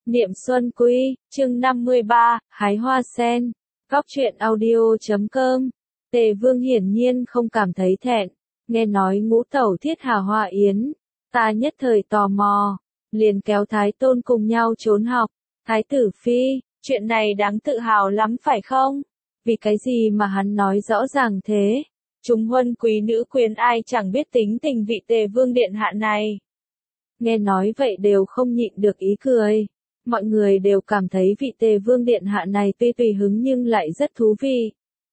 Niệm Xuân Quy, chương 53, hái hoa sen. Góc truyện audio.com. Tề Vương hiển nhiên không cảm thấy thẹn, nghe nói ngũ tẩu thiết hà hoa yến, ta nhất thời tò mò, liền kéo Thái Tôn cùng nhau trốn học. Thái tử phi, chuyện này đáng tự hào lắm phải không? Vì cái gì mà hắn nói rõ ràng thế? Chúng huân quý nữ quyền ai chẳng biết tính tình vị Tề Vương điện hạ này. Nghe nói vậy đều không nhịn được ý cười. Mọi người đều cảm thấy vị Tề Vương điện hạ này tuy tùy hứng nhưng lại rất thú vị.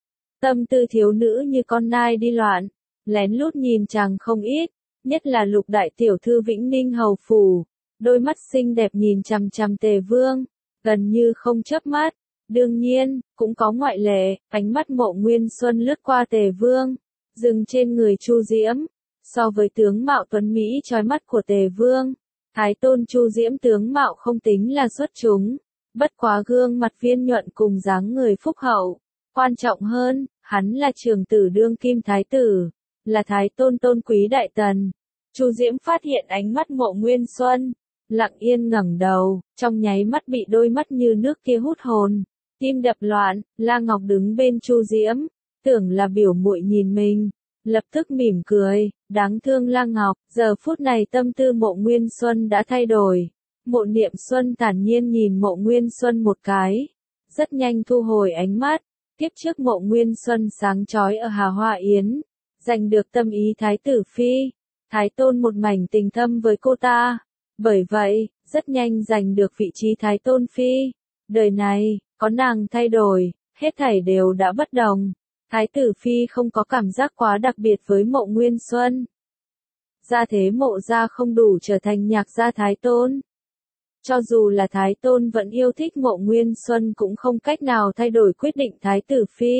Tâm tư thiếu nữ như con nai đi loạn, lén lút nhìn chàng không ít, nhất là Lục đại tiểu thư Vĩnh Ninh hầu phủ, đôi mắt xinh đẹp nhìn chằm chằm Tề Vương, gần như không chớp mắt. Đương nhiên, cũng có ngoại lệ, ánh mắt Mộ Nguyên Xuân lướt qua Tề Vương, dừng trên người Chu Diễm. So với tướng mạo tuấn mỹ chói mắt của Tề Vương, Thái Tôn Chu Diễm tướng mạo không tính là xuất chúng, bất quá gương mặt viên nhuận cùng dáng người phúc hậu. Quan trọng hơn, hắn là trưởng tử đương kim thái tử, là Thái Tôn tôn quý đại tần. Chu Diễm phát hiện ánh mắt Mộ Nguyên Xuân, lặng yên ngẩng đầu, trong nháy mắt bị đôi mắt như nước kia hút hồn, tim đập loạn. La Ngọc đứng bên Chu Diễm, tưởng là biểu muội nhìn mình, lập tức mỉm cười, đáng thương La Ngọc. Giờ phút này tâm tư Mộ Nguyên Xuân đã thay đổi. Mộ Niệm Xuân thản nhiên nhìn Mộ Nguyên Xuân một cái, rất nhanh thu hồi ánh mắt. Kiếp trước Mộ Nguyên Xuân sáng chói ở Hà Hoa Yến, giành được tâm ý Thái tử phi, Thái Tôn một mảnh tình thâm với cô ta, bởi vậy, rất nhanh giành được vị trí Thái Tôn phi. Đời này, có nàng thay đổi, hết thảy đều đã bất đồng. Thái tử phi không có cảm giác quá đặc biệt với Mộ Nguyên Xuân. Gia thế Mộ gia không đủ trở thành nhạc gia Thái Tôn. Cho dù là Thái Tôn vẫn yêu thích Mộ Nguyên Xuân cũng không cách nào thay đổi quyết định Thái tử phi.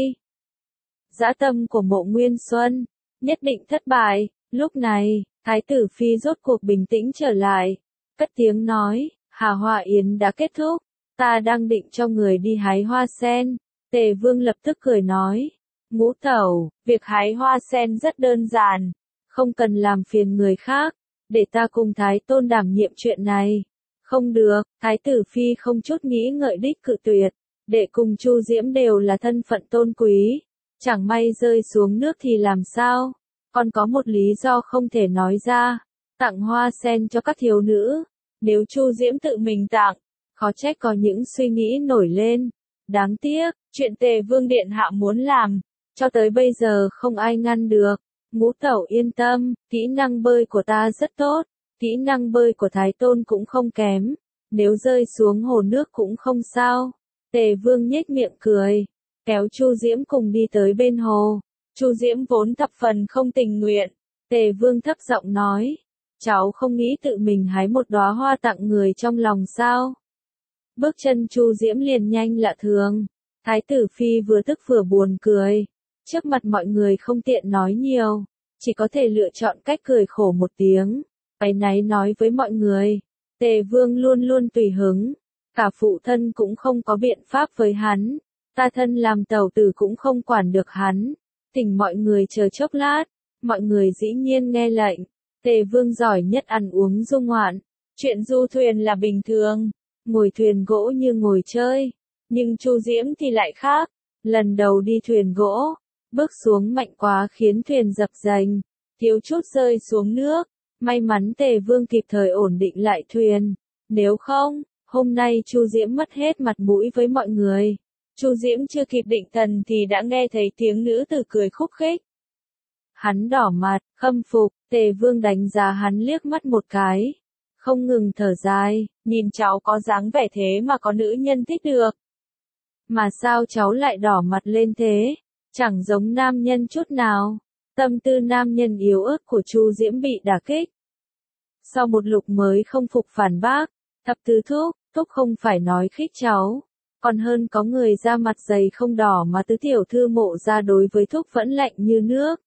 Dã tâm của Mộ Nguyên Xuân, nhất định thất bại. Lúc này, Thái tử phi rốt cuộc bình tĩnh trở lại, cất tiếng nói, Hà Hoa Yến đã kết thúc, ta đang định cho người đi hái hoa sen. Tề Vương lập tức cười nói, ngũ tẩu, việc hái hoa sen rất đơn giản, không cần làm phiền người khác, để ta cùng Thái Tôn đảm nhiệm chuyện này. Không được, Thái tử phi không chút nghĩ ngợi đích cự tuyệt, đệ cùng Chu Diễm đều là thân phận tôn quý, chẳng may rơi xuống nước thì làm sao? Còn có một lý do không thể nói ra, tặng hoa sen cho các thiếu nữ, nếu Chu Diễm tự mình tặng, khó trách có những suy nghĩ nổi lên. Đáng tiếc, chuyện Tề Vương điện hạ muốn làm, cho tới bây giờ không ai ngăn được. Ngũ tẩu yên tâm, kỹ năng bơi của ta rất tốt, kỹ năng bơi của Thái Tôn cũng không kém, nếu rơi xuống hồ nước cũng không sao. Tề Vương nhếch miệng cười, kéo Chu Diễm cùng đi tới bên hồ. Chu Diễm vốn thập phần không tình nguyện, Tề Vương thấp giọng nói, cháu không nghĩ tự mình hái một đóa hoa tặng người trong lòng sao? Bước chân Chu Diễm liền nhanh lạ thường. Thái tử phi vừa tức vừa buồn cười, trước mặt mọi người không tiện nói nhiều, chỉ có thể lựa chọn cách cười khổ một tiếng, áy náy nói với mọi người, Tề Vương luôn luôn tùy hứng, cả phụ thân cũng không có biện pháp với hắn, ta thân làm tẩu tử cũng không quản được hắn, thỉnh mọi người chờ chốc lát. Mọi người dĩ nhiên nghe lệnh. Tề Vương giỏi nhất ăn uống du ngoạn, chuyện du thuyền là bình thường, ngồi thuyền gỗ như ngồi chơi, nhưng Chu Diễm thì lại khác, lần đầu đi thuyền gỗ, bước xuống mạnh quá khiến thuyền dập dềnh, thiếu chút rơi xuống nước. May mắn Tề Vương kịp thời ổn định lại thuyền, nếu không, hôm nay Chu Diễm mất hết mặt mũi với mọi người. Chu Diễm chưa kịp định thần thì đã nghe thấy tiếng nữ tử cười khúc khích. Hắn đỏ mặt, khâm phục, Tề Vương đánh giá hắn liếc mắt một cái, không ngừng thở dài, nhìn cháu có dáng vẻ thế mà có nữ nhân thích được. Mà sao cháu lại đỏ mặt lên thế, chẳng giống nam nhân chút nào. Tâm tư nam nhân yếu ớt của Chu Diễm bị đả kích. Sau một lục mới không phục phản bác, thập tứ thúc không phải nói khích cháu, còn hơn có người da mặt dày không đỏ mà tứ tiểu thư Mộ gia đối với thúc vẫn lạnh như nước.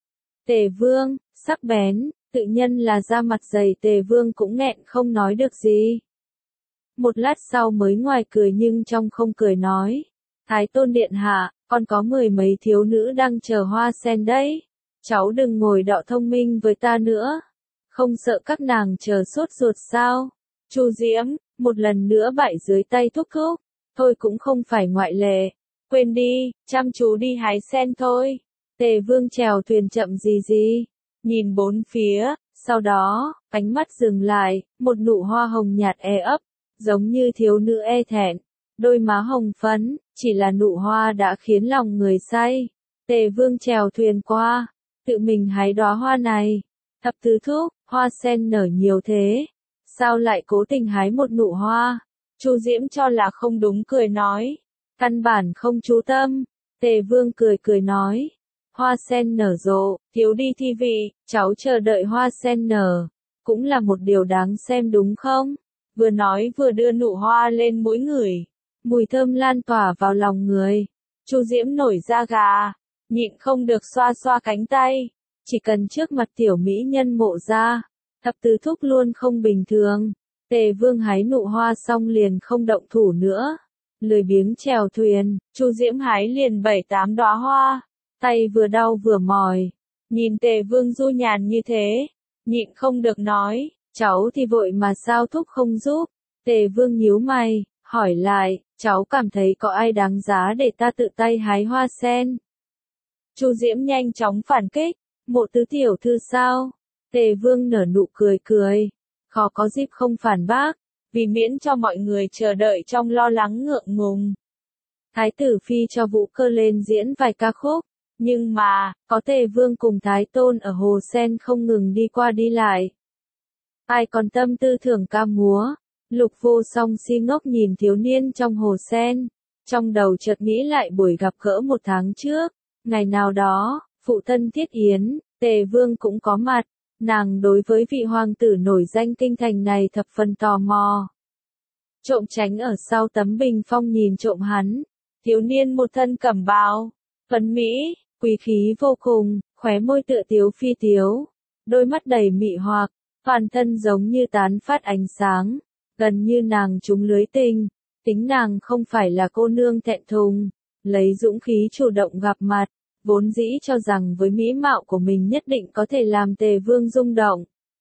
Tề Vương, sắc bén, tự nhân là da mặt dày. Tề Vương cũng nghẹn không nói được gì. Một lát sau mới ngoài cười nhưng trong không cười nói, Thái Tôn điện hạ, còn có mười mấy thiếu nữ đang chờ hoa sen đấy, cháu đừng ngồi đọ thông minh với ta nữa, không sợ các nàng chờ sốt ruột sao? Chu Diễm, một lần nữa bại dưới tay thúc thúc, thôi cũng không phải ngoại lệ. Quên đi, chăm chú đi hái sen thôi. Tề Vương chèo thuyền chậm gì gì, nhìn bốn phía, sau đó, ánh mắt dừng lại, một nụ hoa hồng nhạt e ấp, giống như thiếu nữ e thẹn, đôi má hồng phấn, chỉ là nụ hoa đã khiến lòng người say. Tề Vương chèo thuyền qua, tự mình hái đóa hoa này. Thập tứ thúc, hoa sen nở nhiều thế, sao lại cố tình hái một nụ hoa? Chu Diễm cho là không đúng cười nói, căn bản không chú tâm. Tề Vương cười cười nói, hoa sen nở rộ, thiếu đi thi vị, cháu chờ đợi hoa sen nở, cũng là một điều đáng xem đúng không? Vừa nói vừa đưa nụ hoa lên mũi ngửi, mùi thơm lan tỏa vào lòng người. Chu Diễm nổi da gà, nhịn không được xoa xoa cánh tay, chỉ cần trước mặt tiểu mỹ nhân Mộ gia, thập tứ thúc luôn không bình thường. Tề Vương hái nụ hoa xong liền không động thủ nữa, lười biếng chèo thuyền. Chu Diễm hái liền 7-8 đóa hoa, tay vừa đau vừa mỏi, nhìn Tề Vương du nhàn như thế, nhịn không được nói, cháu thì vội mà sao thúc không giúp? Tề Vương nhíu mày, hỏi lại, cháu cảm thấy có ai đáng giá để ta tự tay hái hoa sen? Chu Diễm nhanh chóng phản kích, Mộ tứ tiểu thư sao? Tề Vương nở nụ cười cười, khó có dịp không phản bác, vì miễn cho mọi người chờ đợi trong lo lắng ngượng ngùng. Thái tử phi cho Vũ Cơ lên diễn vài ca khúc, nhưng mà, có Tề Vương cùng Thái Tôn ở Hồ Sen không ngừng đi qua đi lại. Ai còn tâm tư thưởng ca múa? Lục Vô Song si ngốc nhìn thiếu niên trong Hồ Sen, trong đầu chợt nghĩ lại buổi gặp gỡ 1 tháng trước, ngày nào đó, phụ thân Thiết Yến, Tề Vương cũng có mặt, nàng đối với vị hoàng tử nổi danh kinh thành này thập phần tò mò. Trộm tránh ở sau tấm bình phong nhìn trộm hắn, thiếu niên một thân cẩm bào, tuấn mỹ, quý khí vô cùng, khóe môi tựa tiếu phi tiếu, đôi mắt đầy mị hoặc, toàn thân giống như tán phát ánh sáng, gần như nàng trúng lưới tình. Tính nàng không phải là cô nương thẹn thùng, lấy dũng khí chủ động gặp mặt, vốn dĩ cho rằng với mỹ mạo của mình nhất định có thể làm Tề Vương rung động.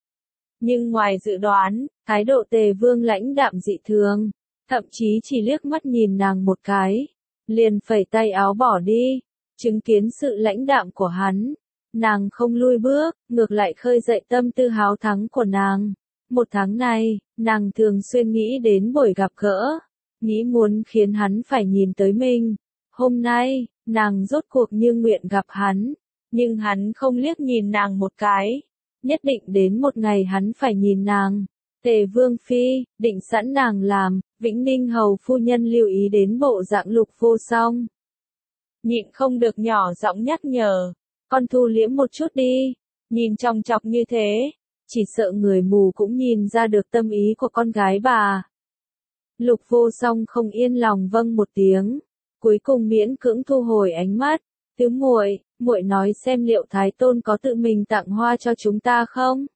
Nhưng ngoài dự đoán, thái độ Tề Vương lãnh đạm dị thường, thậm chí chỉ liếc mắt nhìn nàng một cái, liền phẩy tay áo bỏ đi. Chứng kiến sự lãnh đạm của hắn, nàng không lui bước, ngược lại khơi dậy tâm tư háo thắng của nàng. 1 tháng này, nàng thường xuyên nghĩ đến buổi gặp gỡ, nghĩ muốn khiến hắn phải nhìn tới mình. Hôm nay, nàng rốt cuộc như nguyện gặp hắn, nhưng hắn không liếc nhìn nàng một cái. Nhất định đến một ngày hắn phải nhìn nàng. Tề Vương phi, định sẵn nàng làm, Vĩnh Ninh hầu phu nhân lưu ý đến bộ dạng Lục Vô Song. Nhịn không được nhỏ giọng nhắc nhở, con thu liễm một chút đi, nhìn chòng chọc như thế, chỉ sợ người mù cũng nhìn ra được tâm ý của con gái bà. Lục Vô Song không yên lòng vâng một tiếng, cuối cùng miễn cưỡng thu hồi ánh mắt. Tứ muội, muội nói xem liệu Thái Tôn có tự mình tặng hoa cho chúng ta không?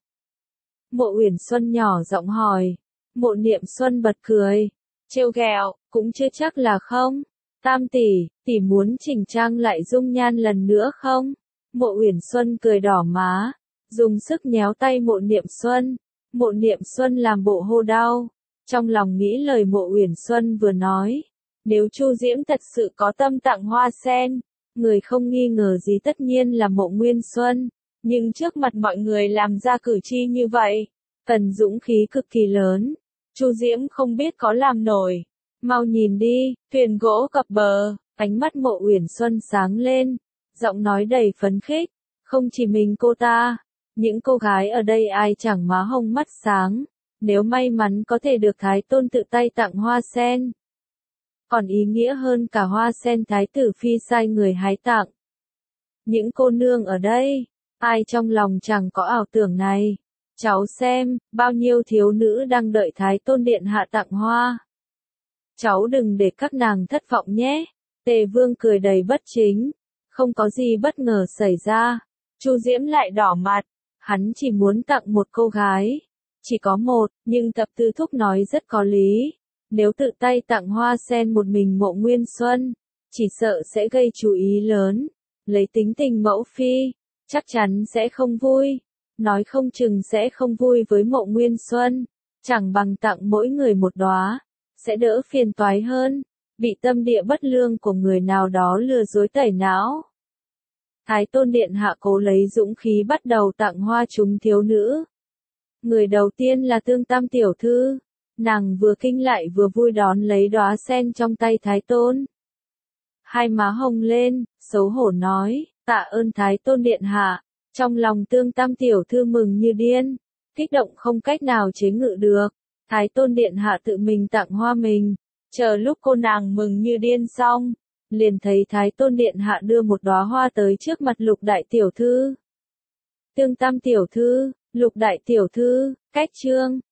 Mộ Uyển Xuân nhỏ giọng hỏi. Mộ Niệm Xuân bật cười, trêu ghẹo, cũng chưa chắc là không. Tam tỷ muốn chỉnh trang lại dung nhan lần nữa không? Mộ Uyển Xuân cười đỏ má, dùng sức nhéo tay Mộ Niệm Xuân. Mộ Niệm Xuân làm bộ hô đau, trong lòng nghĩ lời Mộ Uyển Xuân vừa nói, nếu Chu Diễm thật sự có tâm tặng hoa sen, người không nghi ngờ gì tất nhiên là Mộ Nguyên Xuân, nhưng trước mặt mọi người làm ra cử chi như vậy, cần dũng khí cực kỳ lớn. Chu Diễm không biết có làm nổi. Mau nhìn đi, thuyền gỗ cập bờ, ánh mắt Mộ Uyển Xuân sáng lên, giọng nói đầy phấn khích, không chỉ mình cô ta, những cô gái ở đây ai chẳng má hồng mắt sáng, nếu may mắn có thể được Thái Tôn tự tay tặng hoa sen. Còn ý nghĩa hơn cả hoa sen Thái tử phi sai người hái tặng. Những cô nương ở đây, ai trong lòng chẳng có ảo tưởng này. Cháu xem, bao nhiêu thiếu nữ đang đợi Thái Tôn điện hạ tặng hoa. Cháu đừng để các nàng thất vọng nhé. Tề Vương cười đầy bất chính, không có gì bất ngờ xảy ra. Chu Diễm lại đỏ mặt, hắn chỉ muốn tặng một cô gái, chỉ có một, nhưng Thập Tứ Thúc nói rất có lý. Nếu tự tay tặng hoa sen một mình Mộ Nguyên Xuân, chỉ sợ sẽ gây chú ý lớn. Lấy tính tình mẫu phi, chắc chắn sẽ không vui. Nói không chừng sẽ không vui với Mộ Nguyên Xuân. chẳng bằng tặng mỗi người một đóa, sẽ đỡ phiền toái hơn, bị tâm địa bất lương của người nào đó lừa dối tẩy não. Thái Tôn Điện Hạ cố lấy dũng khí bắt đầu tặng hoa chúng thiếu nữ. Người đầu tiên là Tương Tam tiểu thư, nàng vừa kinh lại vừa vui đón lấy đóa sen trong tay Thái Tôn. Hai má hồng lên, xấu hổ nói, tạ ơn Thái Tôn Điện Hạ. Trong lòng Tương Tam tiểu thư mừng như điên, kích động không cách nào chế ngự được. Thái Tôn Điện Hạ tự mình tặng hoa mình, chờ lúc cô nàng mừng như điên xong, liền thấy Thái Tôn Điện Hạ đưa một đóa hoa tới trước mặt Lục đại tiểu thư. Tương Tam tiểu thư, Lục đại tiểu thư, cách trương.